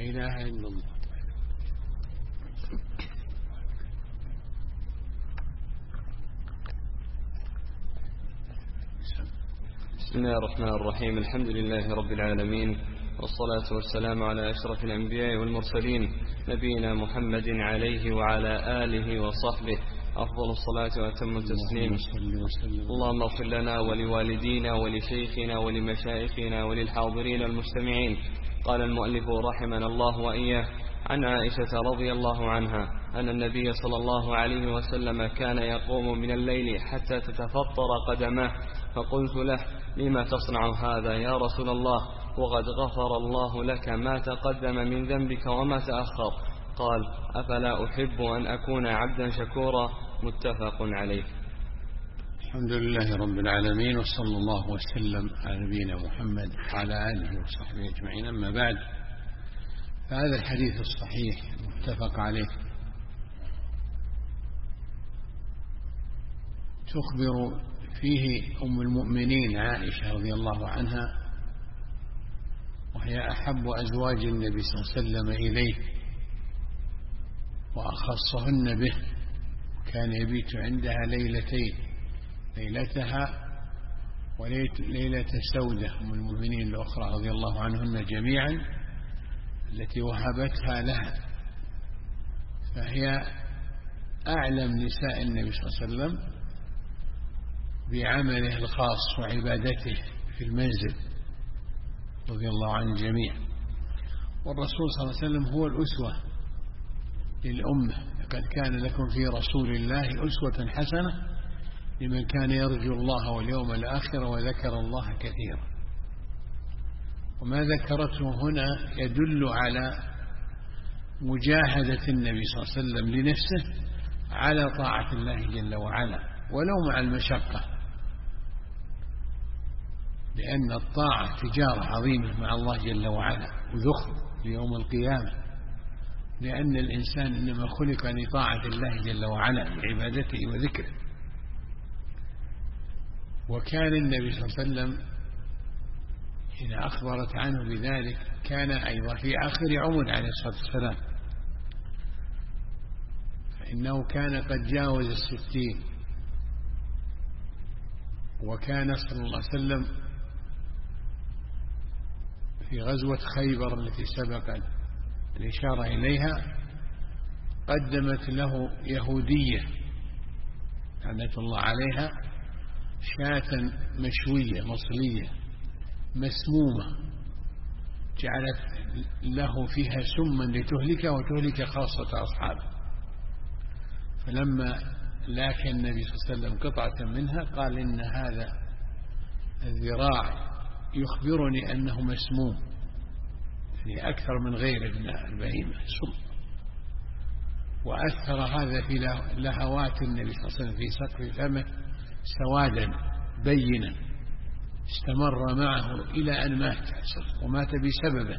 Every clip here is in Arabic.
إله إلا الله. بسم الله الرحمن الرحيم. الحمد لله رب العالمين، والصلاة والسلام على أشرف الأنبياء والمرسلين، نبينا محمد عليه وعلى آله وصحبه أفضل الصلاة وأتم التسليم. اللهم اغفر لنا ولوالدينا ولشيخنا ولمشايخنا وللحاضرين المستمعين. قال المؤلف رحمنا الله وإياه: عن عائشة رضي الله عنها أن النبي صلى الله عليه وسلم كان يقوم من الليل حتى تتفطر قدماه، فقلت له: لما تصنع هذا يا رسول الله، وقد غفر الله لك ما تقدم من ذنبك وما تأخر؟ قال: أفلا أحب أن أكون عبدا شكورا. متفق عليه. الحمد لله رب العالمين، وصلى الله وسلم على نبينا محمد وعلى آله وصحبه أجمعين. أما بعد، فهذا الحديث الصحيح متفق عليه تخبر فيه أم المؤمنين عائشة رضي الله عنها، وهي أحب أزواج النبي صلى الله عليه وسلم إليه وأخصهن به. كان يبيت عندها ليلتين، ليلتها وليلة سودة أم المؤمنين الأخرى رضي الله عنهن جميعا التي وهبتها لها، فهي أعلم نساء النبي صلى الله عليه وسلم بعمله الخاص وعبادته في المنزل رضي الله عن الجميع. والرسول صلى الله عليه وسلم هو الأسوة للأمة: لقد كان لكم في رسول الله أسوة حسنة لمن كان يرجو الله واليوم الآخر وذكر الله كثيرا. وما ذكرته هنا يدل على مجاهدة النبي صلى الله عليه وسلم لنفسه على طاعة الله جل وعلا ولو مع المشقة، لأن الطاعة تجارة عظيمة مع الله جل وعلا وذخر ليوم القيامة، لأن الإنسان إنما خلق لطاعة الله جل وعلا بعبادته وذكره. وكان النبي صلى الله عليه وسلم إذا أخبرت عنه بذلك كان أيضا في آخر عمر عليه الصلاة والسلام، فإنه كان قد جاوز 60. وكان صلى الله عليه وسلم في غزوة خيبر التي سبق الإشارة إليها قدمت له يهودية لعنة الله عليها شاة مشوية مصلية مسمومة، جعلت له فيها سما لتهلك وتهلك خاصة أصحابه. فلما لاك النبي صلى الله عليه وسلم قطعة منها قال: إن هذا الذراع يخبرني أنه مسموم، يعني أكثر من غير البهيمة سم. وأثر هذا في لهوات النبي صلى الله عليه وسلم في سقف فمه سوادا بينا استمر معه إلى أن مات، ومات بسببه.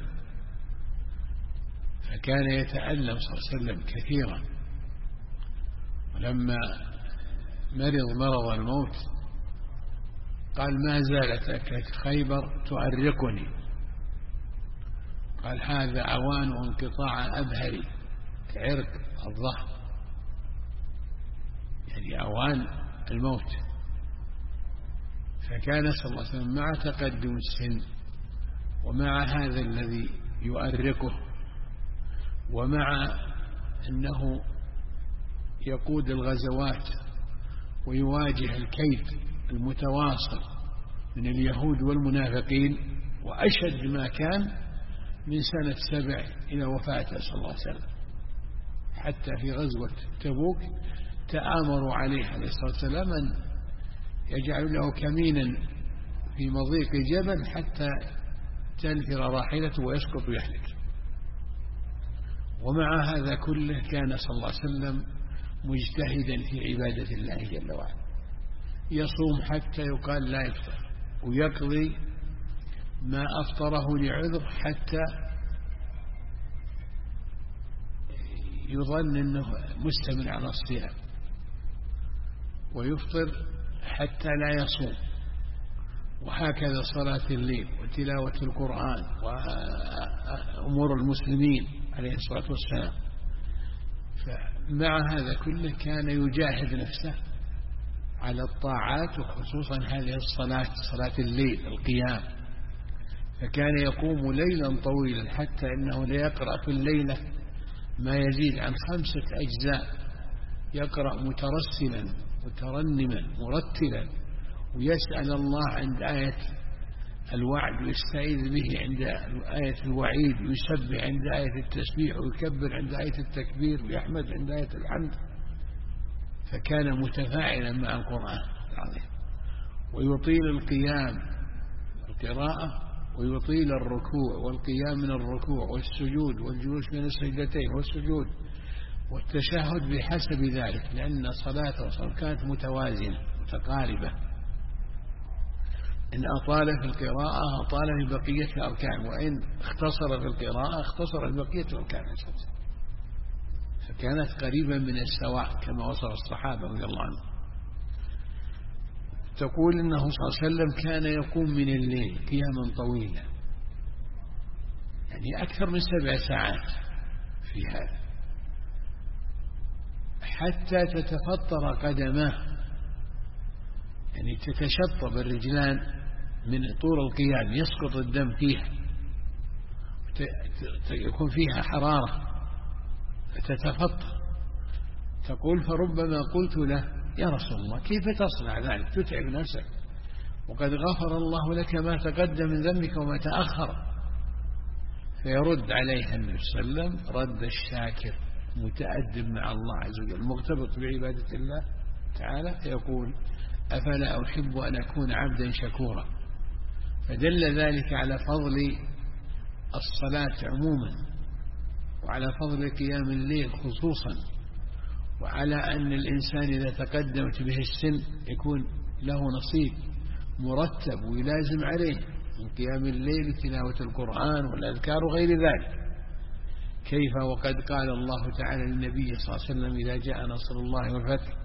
فكان يتألم صلى الله عليه وسلم كثيرا. ولما مرض مرض الموت قال: ما زالت أكلة خيبر تؤرقني. قال: هذا أوان انقطاع أبهري، عرق الظهر، يعني أوان الموت. فكان صلى الله عليه وسلم مع تقدم السن ومع هذا الذي يؤرقه ومع أنه يقود الغزوات ويواجه الكيد المتواصل من اليهود والمنافقين، وأشد ما كان من سنة 7 إلى وفاته صلى الله عليه وسلم. حتى في غزوة تبوك تآمروا عليه عليه الصلاة والسلام أن يجعل له كمينا في مضيق جبل حتى تنفر راحلته ويسقط ويهلك. ومع هذا كله كان صلى الله عليه وسلم مجتهدا في عبادة الله جل وعلا، يصوم حتى يقال لا يفطر، ويقضي ما أفطره لعذر حتى يظن أنه مستمر على الصيام، ويفطر حتى لا يصوم، وهكذا صلاة الليل وتلاوة القرآن وأمور المسلمين عليه الصلاة والسلام. فمع هذا كله كان يجاهد نفسه على الطاعات، وخصوصا هذه الصلاة، صلاة الليل، القيام. فكان يقوم ليلا طويلا حتى إنه ليقرأ في الليلة ما يزيد عن 5 أجزاء، يقرأ مترسلا مترنما مرتلا، ويسأل الله عند آية الوعد، ويستعيذ به عند آية الوعيد، ويسبح عند آية التسبيح، ويكبر عند آية التكبير، ويحمد عند آية الحمد. فكان متفاعلا مع القرآن العظيم، ويطيل القيام القراءة، ويطيل الركوع والقيام من الركوع والسجود والجلوس من السجدتين والسجود والتشهد بحسب ذلك، لأن صلاته كانت متوازنة متقاربة. إن أطال في القراءة أطال في بقية الأركان، وإن اختصر في القراءة اختصر في بقية الأركان، فكانت قريبا من السواء كما وصف الصحابة رضي الله عنهم. تقول إنه صلى الله عليه وسلم كان يقوم من الليل قياما طويلا، يعني أكثر من 7 ساعات في هذا، حتى تتفطر قدماه، يعني تتشطب الرجلان من طول القيام، يسقط الدم فيها، يكون فيها حرارة فتتفطر. تقول فربما قلت له يا رسول الله كيف تصنع ذلك، تتعب نفسك وقد غفر الله لك ما تقدم من ذنبك وما تأخر. فيرد عليها النبي صلى الله عليه وسلم رد الشاكر متأدب مع الله عز وجل مرتبط بعبادة الله تعالى، فيقول أفلا أحب أن أكون عبدا شكورا. فدل ذلك على فضل الصلاة عموما، وعلى فضل قيام الليل خصوصا، وعلى أن الإنسان إذا تقدمت به السن يكون له نصيب مرتب ويلازم عليه من قيام الليل تلاوة القرآن والأذكار وغير ذلك. كيف وقد قال الله تعالى للنبي صلى الله عليه وسلم إذا جاء نصر الله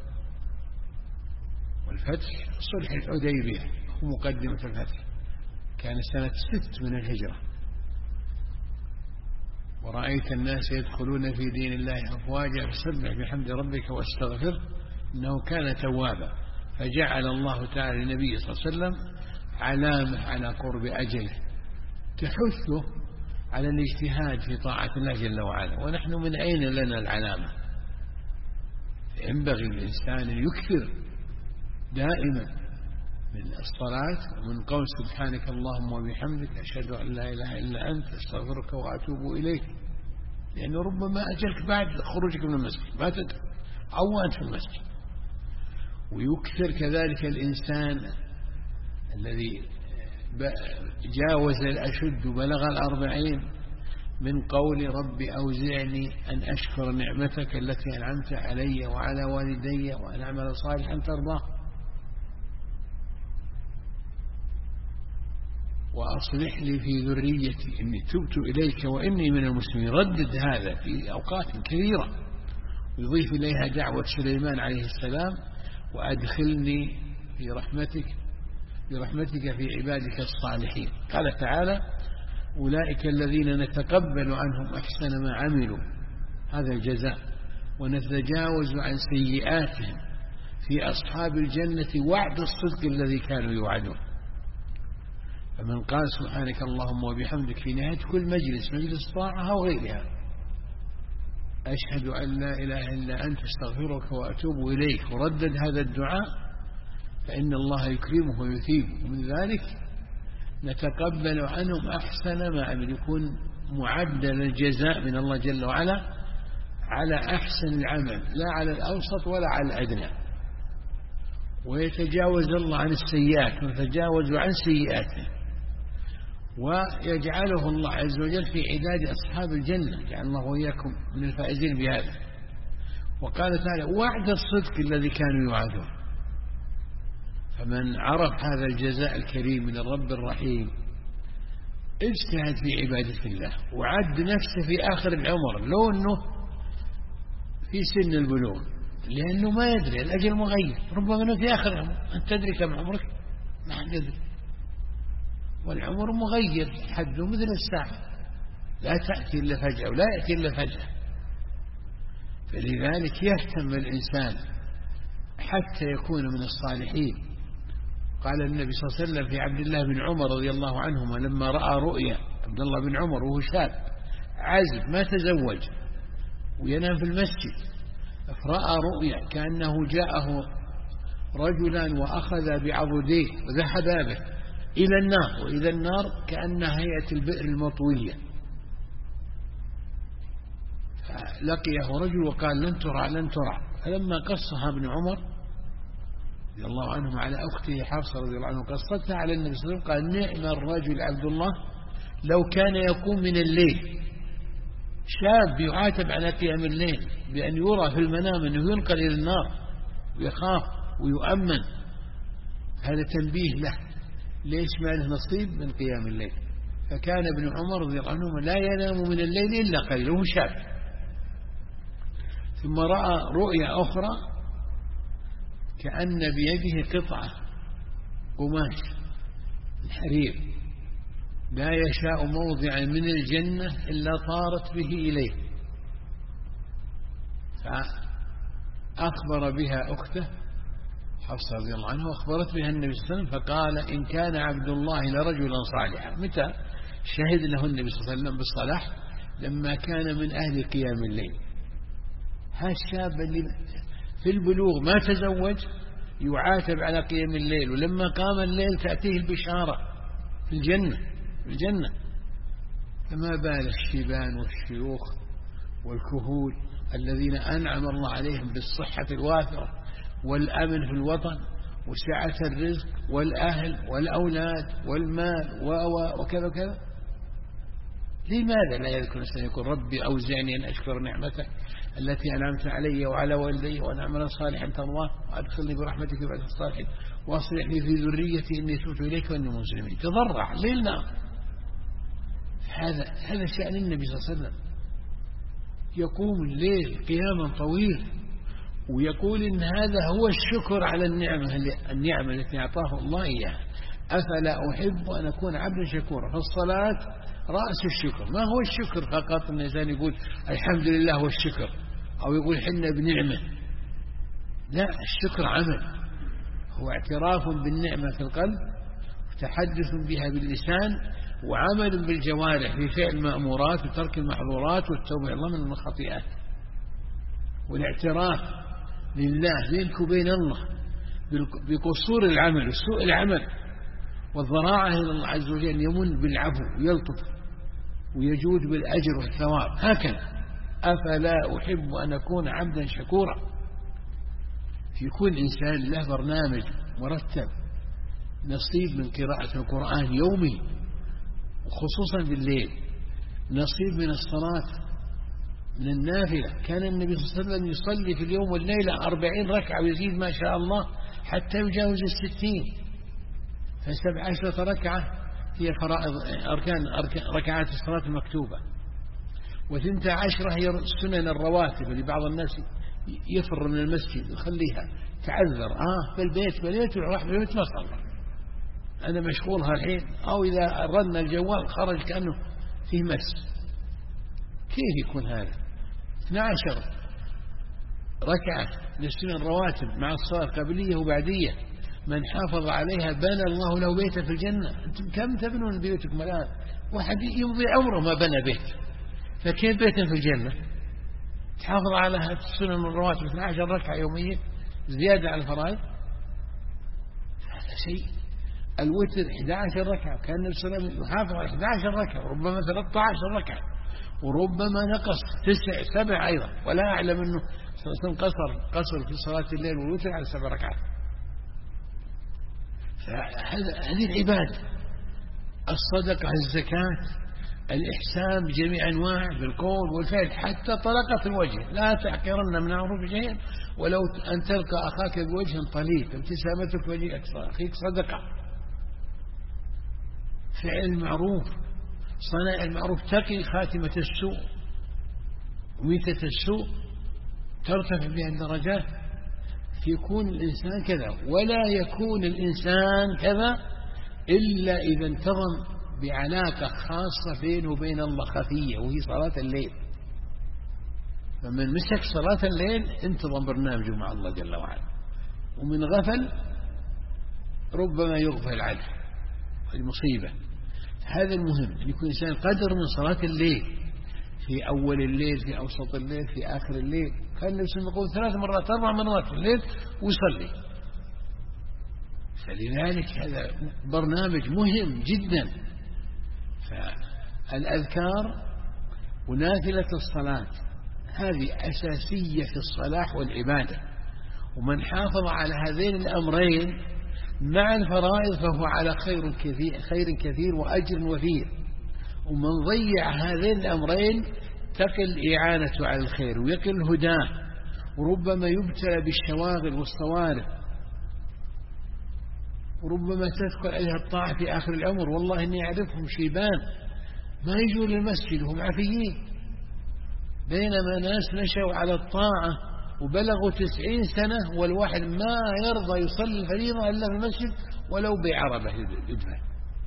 والفتح صلح الحديبية هو مقدمة الفتح، كان سنة 6 من الهجرة، ورأيت الناس يدخلون في دين الله أفواجا فسبح بحمد ربك واستغفر إنه كان توابا. فجعل الله تعالى للنبي صلى الله عليه وسلم علامة على قرب أجله تحثه على الاجتهاد في طاعة الله جل وعلا. ونحن من أين لنا العلامة؟ ينبغي الإنسان أن يكثر دائما من الصلاة ومن قول سبحانك اللهم وبحمدك أشهد أن لا إله إلا أنت أستغفرك وأتوب إليك، لأنه ربما أجلك بعد خروجك من المسجد ما تدري أو أنت في المسجد. ويكثر كذلك الإنسان الذي جاوز الأشد وبلغ 40 من قول رب أوزعني أن أشكر نعمتك التي أنعمت علي وعلى والدي وأن أعمل صالحا ترضاه وأصلح لي في ذريتي إني تبت إليك وإني من المسلمين. ردد هذا في أوقات كثيرة، ويضيف إليها دعوة سليمان عليه السلام وأدخلني برحمتك في عبادك الصالحين. قال تعالى أولئك الذين نتقبل عنهم أحسن ما عملوا، هذا الجزاء، ونتجاوز عن سيئاتهم في أصحاب الجنة وعد الصدق الذي كانوا يوعدون. فمن قال سبحانك اللهم وبحمدك في نهاية كل مجلس طاعة أو غيرها أشهد أن لا إله إلا أنت استغفرك وأتوب إليك، وردد هذا الدعاء فإن الله يكرمه ويثيبه. ومن ذلك نتقبل عنهم أحسن ما عمل، يكون معدل الجزاء من الله جل وعلا على أحسن العمل لا على الأوسط ولا على الأدنى. ويتجاوز الله عن السيئات ويتجاوز عن سيئاته، ويجعله الله عز وجل في عداد أصحاب الجنة، جعل الله وإياكم من الفائزين بهذا. وقال تعالى وعد الصدق الذي كانوا يوعدون. فمن عرف هذا الجزاء الكريم من الرب الرحيم اجتهد في عبادة الله وعد نفسه في آخر العمر لو أنه في سن البلوغ، لأنه ما يدري الأجل مغير، ربما أنه في آخر العمر. أنت تدري كم عمرك؟ ما تدري. والعمر مغير حده مثل الساعة، لا تأتي إلا فجأة ولا يأتي إلا فجأة. فلذلك يهتم الإنسان حتى يكون من الصالحين. قال النبي صلى الله عليه وسلم في عبد الله بن عمر رضي الله عنهما لما رأى رؤيا، عبد الله بن عمر وهو شاب عازب ما تزوج وينام في المسجد، فرأى رؤيا كأنه جاءه رجلان وأخذ بعضديه وذهب به إلى النار، وإذا النار كأنها هيئة البئر المطوية. فلقيه رجل وقال لن ترى لن ترى. فلما قصها ابن عمر رضي الله عنهم على أخته حفصة رضي الله عنه قصتها على النبي صلى الله عليه وسلم، قال نعم الرجل عبد الله لو كان يقوم من الليل. شاب يعاتب على قيام الليل بأن يرى في المنام أنه ينقل إلى النار ويخاف ويؤمن، هذا تنبيه له ليش ما له نصيب من قيام الليل. فكان ابن عمر رضي الله عنه لا ينام من الليل إلا قليلا وهو شاب. ثم رأى رؤيا أخرى كأن بيده قطعة قماش الحرير لا يشاء موضعا من الجنة إلا طارت به إليه، فأخبر بها أخته حفصة رضي الله عنها وأخبرت بها النبي صلى الله عليه وسلم، فقال إن كان عبد الله لرجلا صالحا. متى شهد له النبي صلى الله عليه وسلم بالصلاح؟ لما كان من أهل قيام الليل. هذا الشاب اللي في البلوغ ما تزوج يعاتب على قيام الليل، ولما قام الليل تأتيه البشارة في الجنة. فما بال الشيبان والشيوخ والكهول الذين أنعم الله عليهم بالصحة الوافرة والأمن في الوطن وسعة الرزق والأهل والأولاد والمال وكذا كذا. لماذا لا يذكر الإنسان يقول ربي أوزعني أن أشكر نعمتك التي أنعمت علي وعلى والدي وأن أعمل صالحا ترضاه وأدخلني برحمتك بعد الصالحين وأصلح لي في ذريتي إني تبت إليك وإني مسلم. تضرع ليلنا. هذا شأن النبي صلى الله عليه وسلم، يقوم الليل قياما طويل ويقول إن هذا هو الشكر على النعمة التي أعطاه الله إياها. أفلا أحب أن أكون عبدا شكورا. فالصلاة رأس الشكر. ما هو الشكر فقط أن الإنسان يقول الحمد لله والشكر أو يقول حنا بنعمة، لا، الشكر عمل، هو اعتراف بالنعمة في القلب وتحدث بها باللسان وعمل بالجوارح في فعل المأمورات وترك المحظورات والتوبة إلى الله من الخطيئات، والاعتراف لله بينك وبين الله بقصور العمل وسوء العمل والضراعة إلى الله عز وجل، يمن بالعفو ويلطف ويجود بالأجر والثواب. هكذا أفلا أحب أن أكون عبدا شكورا. في كل إنسان له برنامج مرتب، نصيب من قراءة القرآن يومي وخصوصا بالليل، نصيب من الصلاة من النافلة. كان النبي صلى الله عليه وسلم يصلي في اليوم والليلة 40 ركعة ويزيد ما شاء الله حتى يجاوز 60. ف17 ركعة هي فرائض أركان ركعات الصلاة المكتوبة، و12 هي السنن الرواتب اللي بعض الناس يفر من المسجد ويخليها تعذر في البيت وراح بالبيت ما صلى، أنا مشغول هالحين، أو إذا رن الجوال خرج كأنه فيه مس. كيف يكون هذا؟ 12 ركعة للسنن الرواتب مع الصلاة القبلية وبعدية، من حافظ عليها بنى الله له بيتا في الجنة. أنتم كم تبنون بيوتكم الآن؟ واحد يمضي عمره ما بنى بيت، فكيف بيتا في الجنة؟ تحافظ على السنن الرواتب 12 ركعة يومية زيادة على الفرائض، هذا شيء. الوتر 11 ركعة، كان النبي صلى الله عليه وسلم يحافظ على 11 ركعة وربما 13 ركعة وربما نقص 9 7 أيضا، ولا أعلم أنه صلى الله عليه وسلم قصر في صلاة الليل والوتر على 7 ركعات. هذه العبادة، الصدقة، الزكاة، الإحسان بجميع أنواع بالقول والفعل، حتى طلقة الوجه. لا تحقرن من معروف شيئا ولو أن تلقى أخاك بوجه طليق، ابتسامتك وجه أخيك صدقة. فعل المعروف، صنع المعروف، تقي خاتمة السوء وميتة السوء، ترتفع بها الدرجات. يكون الإنسان كذا، ولا يكون الإنسان كذا إلا إذا انتظم بعلاقة خاصة بينه وبين الله خفية، وهي صلاة الليل. فمن مسك صلاة الليل انتظم برنامجه مع الله جل وعلا، ومن غفل ربما يغفل عنه، المصيبة. هذا المهم أن يكون إنسان قدر من صلاة الليل، في أول الليل، في أوسط الليل، في آخر الليل. كان النبي صلى الله عليه وسلم يقول 3 مرات 4 مرات في الليل ويصلي. فلذلك هذا برنامج مهم جدا. فالأذكار ونافلة الصلاة هذه أساسية في الصلاح والعبادة، ومن حافظ على هذين الأمرين مع الفرائض فهو على خير كثير وأجر وفير. ومن ضيع هذين الأمرين تقل إعانته على الخير ويقل هداه، وربما يبتلى بالشواغل والصوارف، وربما تدخل عليها الطاعة في آخر العمر. والله إني أعرفهم شيبان ما يجوا للمسجد وهم عفيين، بينما ناس نشأوا على الطاعة وبلغوا 90 سنة والواحد ما يرضى يصلي الفريضة إلا في المسجد ولو بعربة يدفع،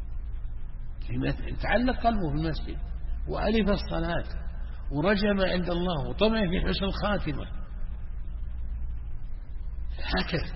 تعلق قلبه في المسجد وألف الصلاة ورجم عند الله وطمع في حسن الخاتمة. هكذا.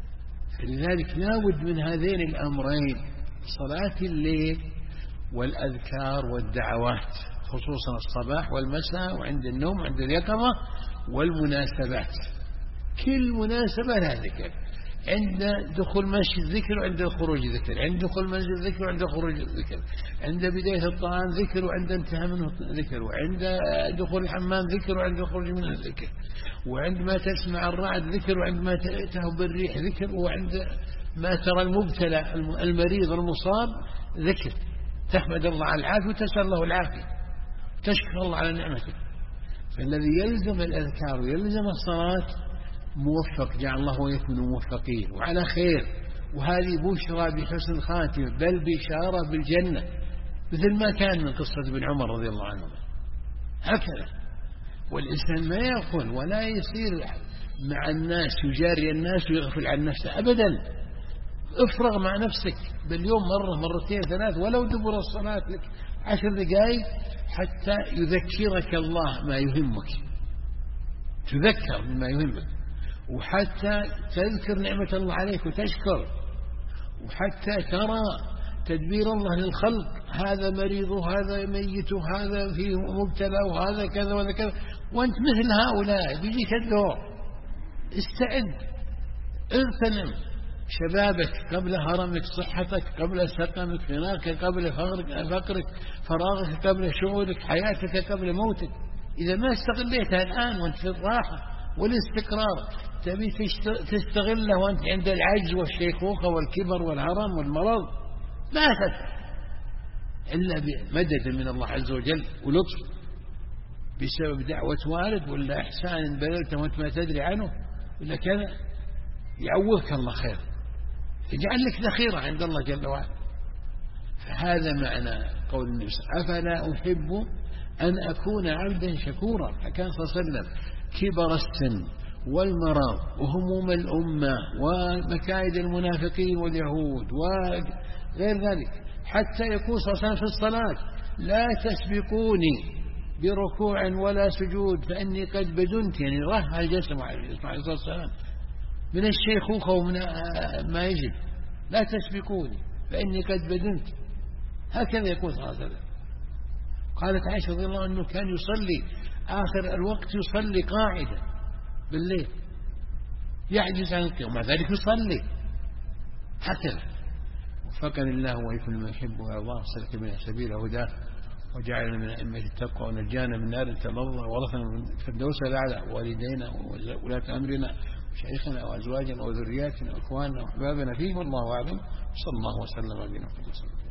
فلذلك لا بد من هذين الأمرين، صلاة الليل والأذكار والدعوات، خصوصا الصباح والمساء وعند النوم وعند اليقظة، والمناسبات. كل مناسبة لها ذكر، عند دخول مسجد ذكر وعند الخروج ذكر، عند دخول مسجد ذكر وعند الخروج ذكر، عند بداية الطعام ذكر وعند انتهاء منه ذكر، وعند دخول الحمام ذكر وعند الخروج منه ذكر، وعندما تسمع الرعد ذكر، وعندما تهب الريح ذكر، وعند ما ترى المبتلى المريض المصاب ذكر، تحمد الله على العافية وتسأل الله العافية، تشكر الله على نعمته. فالذي يلزم الأذكار ويلزم الصلاة موفق، جعل الله وإياكم موفقين وعلى خير. وهذه بشرى بحسن الخاتمة، بل بشارة بالجنة، مثل ما كان من قصة ابن عمر رضي الله عنه. هكذا. والإنسان ما يأخذ ولا يصير مع الناس يجاري الناس ويغفل عن نفسه أبدا. افرغ مع نفسك باليوم مرة مرتين 3 ولو دبر الصلاة لك 10 دقائق حتى يذكرك الله ما يهمك، تذكر بما يهمك، وحتى تذكر نعمة الله عليك وتشكر، وحتى ترى تدبير الله للخلق، هذا مريض وهذا ميت وهذا فيه مبتلى وهذا كذا وهذا كذا، وأنت مثل هؤلاء بيجيك الدور. استعد، اغتنم شبابك قبل هرمك، صحتك قبل سقمك، غناك قبل فقرك، فراغك قبل شغلك، حياتك قبل موتك. إذا ما استغليتها الآن وأنت في الراحة والاستقرار، تبي تستغله وأنت عند العجز والشيخوخة والكبر والهرم والمرض، ما تفعل إلا بمدد من الله عز وجل ولطف، بسبب دعوة والد ولا إحسان بذلته وأنت ما تدري عنه ولا كذا، يعوضك الله خير، يجعل لك ذخيرة عند الله جل وعلا. فهذا معنى قول النبي صلى الله عليه وسلم: أفلا أحب أن أكون عبدا شكورا. فكان صلى الله عليه وسلم كبر السن والمرض وهموم الأمة ومكائد المنافقين واليهود وغير ذلك، حتى يقول صلى الله عليه وسلم في الصلاة: لا تسبقوني بركوع ولا سجود فإني قد بدنت، يعني راه الجسم عليه الصلاة والسلام من الشيخوخة ومن ما يجب، لا تسبقوني فإني قد بدنت. هكذا يقول صلى الله عليه وسلم. قالت عائشة رضي الله عنه: كان يصلي آخر الوقت يصلي قاعدا بالليل، يعجز عن القيام، ومع ذلك يصلي. هكذا. وفقني الله وإياكم لما يحب ويرضاه، سلك من سبيل هداه، وجعلنا من أئمة التقوى، ونجانا من نار تلظى، ورثنا من الفردوس الأعلى، والدينا وولاة أمرنا وشيخنا وأزواجنا وذرياتنا وإخواننا وأحبابنا فيه، والله أعلم. صلى الله وسلم على نبينا محمد.